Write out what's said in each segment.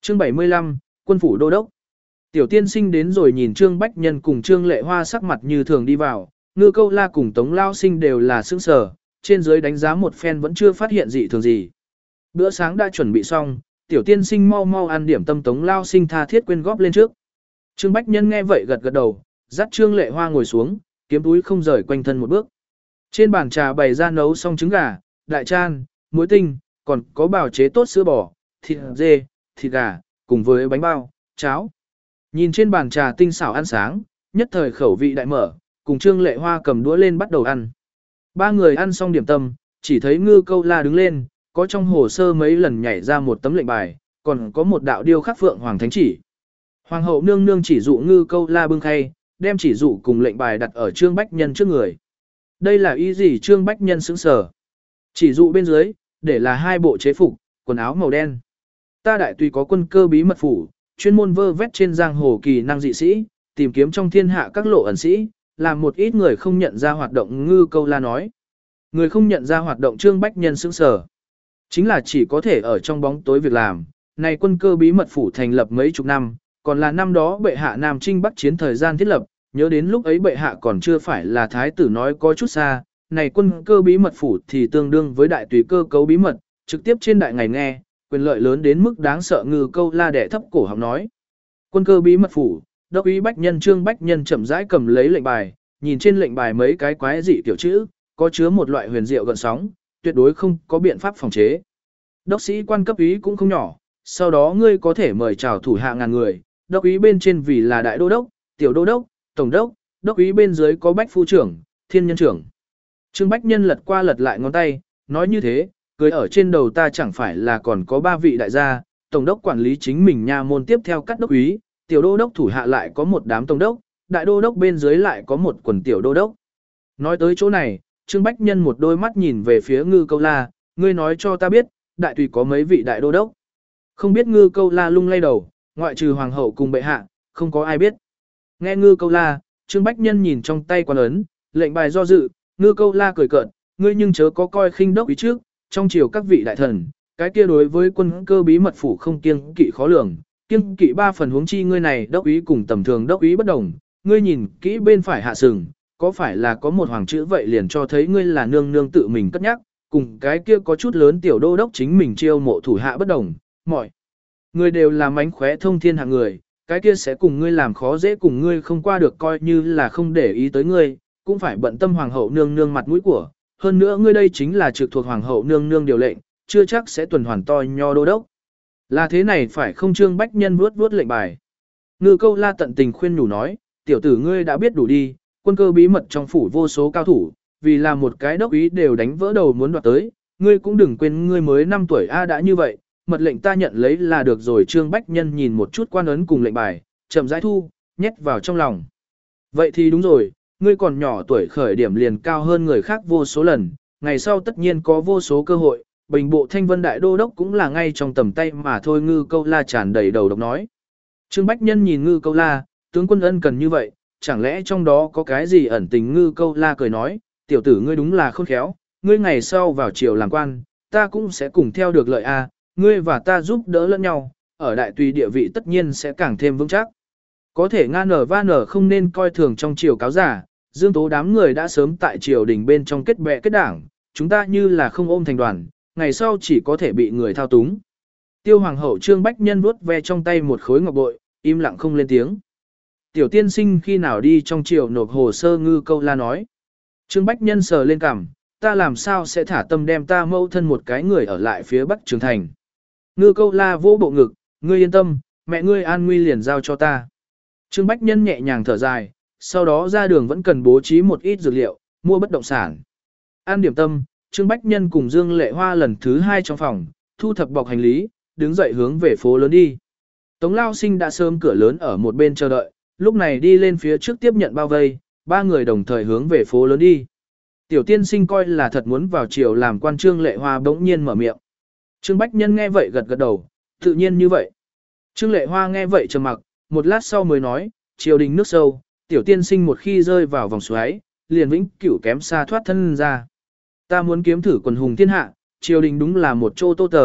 Chương 75, Quân phủ đô đốc. Tiểu tiên sinh đến rồi nhìn Trương Bách Nhân cùng Trương Lệ Hoa sắc mặt như thường đi vào, Ngư Câu La cùng Tống Lao Sinh đều là sững sờ, trên dưới đánh giá một phen vẫn chưa phát hiện gì thường gì. Bữa sáng đã chuẩn bị xong, tiểu tiên sinh mau mau ăn điểm tâm. Tống Lao Sinh tha thiết quyên góp lên trước. Trương Bách Nhân nghe vậy gật gật đầu, dắt Trương Lệ Hoa ngồi xuống, kiếm túi không rời quanh thân một bước. Trên bàn trà bày ra nấu xong trứng gà, đại chan, muối tinh, còn có bào chế tốt sữa bò, thịt dê, thịt gà, cùng với bánh bao, cháo. Nhìn trên bàn trà tinh xảo ăn sáng, nhất thời khẩu vị đại mở, cùng Trương Lệ Hoa cầm đũa lên bắt đầu ăn. Ba người ăn xong điểm tâm, chỉ thấy Ngư Câu La đứng lên, có trong hồ sơ mấy lần nhảy ra một tấm lệnh bài, còn có một đạo điêu khắc phượng hoàng thánh chỉ. Hoàng hậu nương nương chỉ dụ Ngư Câu La bưng khay, đem chỉ dụ cùng lệnh bài đặt ở Trương Bách Nhân trước người. Đây là ý gì? Trương Bách Nhân sững sờ. Chỉ dụ bên dưới, để là hai bộ chế phục, quần áo màu đen. Ta đại tùy có quân cơ bí mật phủ, chuyên môn vơ vét trên giang hồ kỳ năng dị sĩ, tìm kiếm trong thiên hạ các lộ ẩn sĩ, làm một ít người không nhận ra hoạt động. Ngư Câu La nói. Người không nhận ra hoạt động. Trương Bách Nhân sững sờ. Chính là chỉ có thể ở trong bóng tối việc làm. Này quân cơ bí mật phủ thành lập mấy chục năm, còn là năm đó bệ hạ Nam Trinh Bắc chiến thời gian thiết lập, nhớ đến lúc ấy bệ hạ còn chưa phải là thái tử nói có chút xa, này quân cơ bí mật phủ thì tương đương với đại tùy cơ cấu bí mật, trực tiếp trên đại ngày nghe, quyền lợi lớn đến mức đáng sợ. Ngư Câu La đẻ thấp cổ họng nói. Quân cơ bí mật phủ, đốc úy Bách Nhân. Trương Bách Nhân chậm rãi cầm lấy lệnh bài, nhìn trên lệnh bài mấy cái quái dị kiểu chữ, có chứa một loại huyền diệu gợn sóng, tuyệt đối không có biện pháp phòng chế. Đốc sĩ quan cấp úy cũng không nhỏ, sau đó ngươi có thể mời chào thủ hạ ngàn người, đốc úy bên trên vì là đại đô đốc, tiểu đô đốc, tổng đốc, đốc úy bên dưới có bách phu trưởng, thiên nhân trưởng. Trương Bách Nhân lật qua lật lại ngón tay, nói như thế, cưới ở trên đầu ta chẳng phải là còn có 3 vị đại gia, tổng đốc quản lý chính mình nha môn tiếp theo các đốc úy, tiểu đô đốc thủ hạ lại có một đám tổng đốc, đại đô đốc bên dưới lại có một quần tiểu đô đốc. Nói tới chỗ này, Trương Bách Nhân một đôi mắt nhìn về phía Ngư Câu La, ngươi nói cho ta biết, đại tùy có mấy vị đại đô đốc. Không biết. Ngư Câu La lung lay đầu, ngoại trừ hoàng hậu cùng bệ hạ, không có ai biết. Nghe Ngư Câu La, Trương Bách Nhân nhìn trong tay quan ấn, lệnh bài do dự. Ngư Câu La cười cợt, ngươi nhưng chớ có coi khinh đốc ý trước, trong triều các vị đại thần, cái kia đối với quân cơ bí mật phủ không kiêng kỵ khó lường, kiêng kỵ 3 phần huống chi ngươi này đốc ý cùng tầm thường đốc ý bất đồng, ngươi nhìn kỹ bên phải hạ sừng, có phải là có một hoàng chữ vậy liền cho thấy ngươi là nương nương tự mình cất nhắc, cùng cái kia có chút lớn tiểu đô đốc chính mình chiêu mộ thủ hạ bất đồng, mọi người đều là mánh khóe thông thiên hạng người, cái kia sẽ cùng ngươi làm khó dễ, cùng ngươi không qua được, coi như là không để ý tới ngươi, cũng phải bận tâm hoàng hậu nương nương mặt mũi của, hơn nữa ngươi đây chính là trực thuộc hoàng hậu nương nương điều lệnh, chưa chắc sẽ tuần hoàn to nho đô đốc. Là thế này phải không? Trương Bách Nhân vuốt lệnh bài. Ngư Câu La tận tình khuyên nhủ nói, tiểu tử ngươi đã biết đủ đi, quân cơ bí mật trong phủ vô số cao thủ, vì là một cái đốc ý đều đánh vỡ đầu muốn đoạt tới, ngươi cũng đừng quên ngươi mới 5 tuổi a đã như vậy, mật lệnh ta nhận lấy là được rồi. Trương Bách Nhân nhìn một chút quan ấn cùng lệnh bài, chậm rãi thu, nhét vào trong lòng. Vậy thì đúng rồi, ngươi còn nhỏ tuổi khởi điểm liền cao hơn người khác vô số lần, ngày sau tất nhiên có vô số cơ hội, bình bộ thanh vân đại đô đốc cũng là ngay trong tầm tay mà thôi. Ngư Câu La tràn đầy đầu độc nói. Trương Bách Nhân nhìn Ngư Câu La, tướng quân ân cần như vậy, chẳng lẽ trong đó có cái gì ẩn tình? Ngư Câu La cười nói, tiểu tử ngươi đúng là khôn khéo, ngươi ngày sau vào triều làm quan, ta cũng sẽ cùng theo được lợi a, ngươi và ta giúp đỡ lẫn nhau, ở đại tùy địa vị tất nhiên sẽ càng thêm vững chắc. Có thể nga nở va nở không nên coi thường trong triều cáo giả, Dương Tố đám người đã sớm tại triều đình bên trong kết bè kết đảng, chúng ta như là không ôm thành đoàn, ngày sau chỉ có thể bị người thao túng. Tiêu hoàng hậu Trương Bách Nhân vuốt ve trong tay một khối ngọc bội, im lặng không lên tiếng. Tiểu tiên sinh khi nào đi trong triều nộp hồ sơ? Ngư Câu La nói. Trương Bách Nhân sờ lên cằm, ta làm sao sẽ thả tâm đem ta mâu thân một cái người ở lại phía Bắc Trường Thành. Ngư Câu La vỗ bộ ngực, ngươi yên tâm, mẹ ngươi an nguy liền giao cho ta. Trương Bách Nhân nhẹ nhàng thở dài, sau đó ra đường vẫn cần bố trí một ít dược liệu, mua bất động sản. An điểm tâm, Trương Bách Nhân cùng Dương Lệ Hoa lần thứ 2 trong phòng, thu thập bọc hành lý, đứng dậy hướng về phố lớn đi. Tống Lao Sinh đã sớm cửa lớn ở một bên chờ đợi, lúc này đi lên phía trước tiếp nhận bao vây, 3 người đồng thời hướng về phố lớn đi. Tiểu tiên sinh coi là thật muốn vào triều làm quan. Trương Lệ Hoa bỗng nhiên mở miệng. Trương Bách Nhân nghe vậy gật gật đầu, tự nhiên như vậy. Trương Lệ Hoa nghe vậy trầm mặc, một lát sau mới nói, triều đình nước sâu, tiểu tiên sinh một khi rơi vào vòng xoáy, liền vĩnh cửu kém xa thoát thân ra. Ta muốn kiếm thử quần hùng thiên hạ, triều đình đúng là một chỗ tô tờ,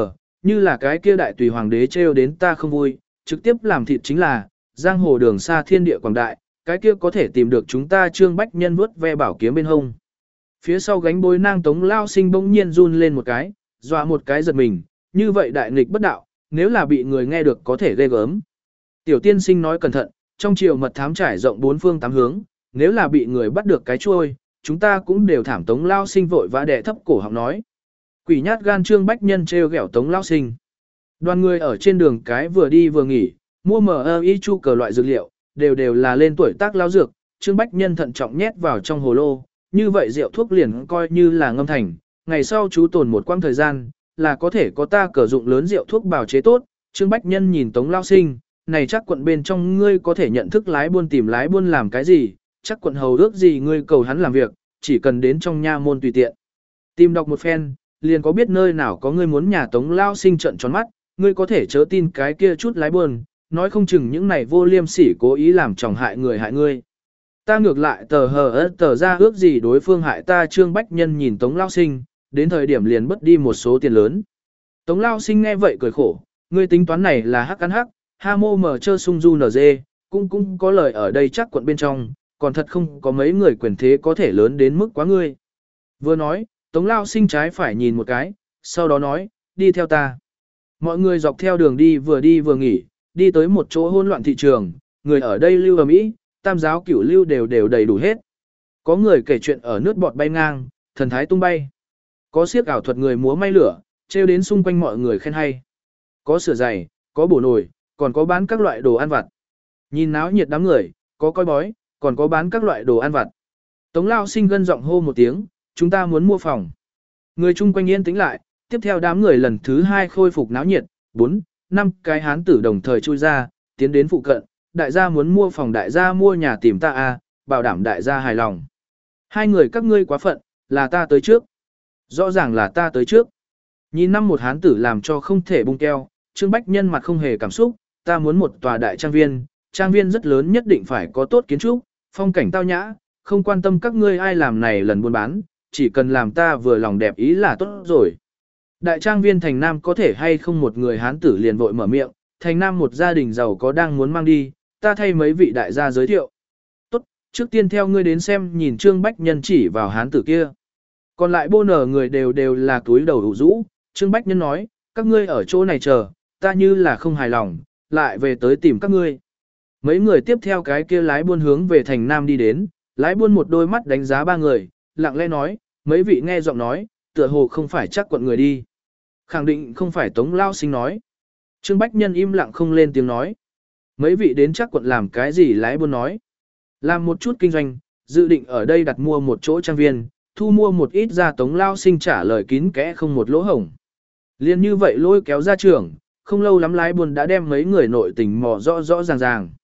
như là cái kia đại tùy hoàng đế trêu đến ta không vui, trực tiếp làm thịt chính là, giang hồ đường xa thiên địa quảng đại, cái kia có thể tìm được chúng ta Trương Bách Nhân vuốt ve bảo kiếm bên hông. Phía sau gánh bối nang Tống Lao Sinh bỗng nhiên run lên một cái, dọa một cái giật mình, như vậy đại nghịch bất đạo, nếu là bị người nghe được có thể ghê gớm. Tiểu tiên sinh nói cẩn thận, trong triều mật thám trải rộng bốn phương tám hướng, nếu là bị người bắt được cái chuôi, chúng ta cũng đều thảm. Tống Lao Sinh vội vã đè thấp cổ họng nói. Quỷ nhát gan Trương Bách Nhân trêu ghẹo Tống Lao Sinh. Đoàn người ở trên đường cái vừa đi vừa nghỉ, mua MI chu cờ loại dược liệu, đều là lên tuổi tác lao dược, Trương Bách Nhân thận trọng nhét vào trong hồ lô, như vậy rượu thuốc liền coi như là ngâm thành, ngày sau chú tồn một quãng thời gian, là có thể có ta cờ dụng lớn rượu thuốc bào chế tốt. Trương Bách Nhân nhìn Tống Lao Sinh, này chắc quận bên trong ngươi có thể nhận thức lái buôn tìm lái buôn làm cái gì, chắc quận hầu ước gì ngươi cầu hắn làm việc, chỉ cần đến trong nha môn tùy tiện. Tìm đọc một phen, liền có biết nơi nào có ngươi muốn nhà. Tống Lao Sinh trợn tròn mắt, ngươi có thể chớ tin cái kia chút lái buôn, nói không chừng những này vô liêm sỉ cố ý làm chồng hại người hại ngươi. Ta ngược lại tờ ra ước gì đối phương hại ta. Trương Bách Nhân nhìn Tống Lao Sinh, đến thời điểm liền mất đi một số tiền lớn. Tống Lao Sinh nghe vậy cười khổ, ngươi tính toán này là hắc ăn hắc, ha mô mở chơ sung du nở dê, cũng có lời ở đây chắc quận bên trong, còn thật không có mấy người quyền thế có thể lớn đến mức quá ngươi. Vừa nói, Tống Lao Sinh trái phải nhìn một cái, sau đó nói, đi theo ta. Mọi người dọc theo đường đi vừa nghỉ, đi tới một chỗ hỗn loạn thị trường, người ở đây lưu ầm ĩ, tam giáo cửu lưu đều đầy đủ hết. Có người kể chuyện ở nước bọt bay ngang, thần thái tung bay. Có siếc ảo thuật người múa may lửa, trêu đến xung quanh mọi người khen hay. Có sửa giày, có bổ nồi, còn có bán các loại đồ ăn vặt. Nhìn náo nhiệt đám người, có coi bói, còn có bán các loại đồ ăn vặt. Tống Lao Sinh gân giọng hô một tiếng, chúng ta muốn mua phòng. Người chung quanh yên tĩnh lại, tiếp theo đám người lần thứ 2 khôi phục náo nhiệt, 4, 5 cái hán tử đồng thời chui ra, tiến đến phụ cận, đại gia muốn mua phòng, đại gia mua nhà tìm ta à, bảo đảm đại gia hài lòng. Hai người các ngươi quá phận, là ta tới trước. Rõ ràng là ta tới trước. Nhìn năm một hán tử làm cho không thể bung keo, Trương Bách Nhân mặt không hề cảm xúc, ta muốn một tòa đại trang viên rất lớn, nhất định phải có tốt kiến trúc, phong cảnh tao nhã, không quan tâm các ngươi ai làm này lần buôn bán, chỉ cần làm ta vừa lòng đẹp ý là tốt rồi. Đại trang viên thành Nam có thể hay không? Một người hán tử liền vội mở miệng, thành Nam một gia đình giàu có đang muốn mang đi, ta thay mấy vị đại gia giới thiệu. Tốt, trước tiên theo ngươi đến xem. Nhìn Trương Bách Nhân chỉ vào hán tử kia. Còn lại bô nở người đều là túi đầu đủ rũ. Trương Bách Nhân nói, các ngươi ở chỗ này chờ, ta như là không hài lòng, lại về tới tìm các ngươi. Mấy người tiếp theo cái kia lái buôn hướng về thành Nam đi đến, lái buôn một đôi mắt đánh giá ba người, lặng lẽ nói, mấy vị nghe giọng nói, tựa hồ không phải chắc quận người đi. Khẳng định không phải. Tống Lao Sinh nói. Trương Bách Nhân im lặng không lên tiếng nói. Mấy vị đến chắc quận làm cái gì? Lái buôn nói. Làm một chút kinh doanh, dự định ở đây đặt mua một chỗ trang viên, thu mua một ít ra. Tống Lao Sinh trả lời kín kẽ không một lỗ hổng. Liên như vậy lôi kéo ra trường, không lâu lắm lái buôn đã đem mấy người nội tình mò rõ ràng.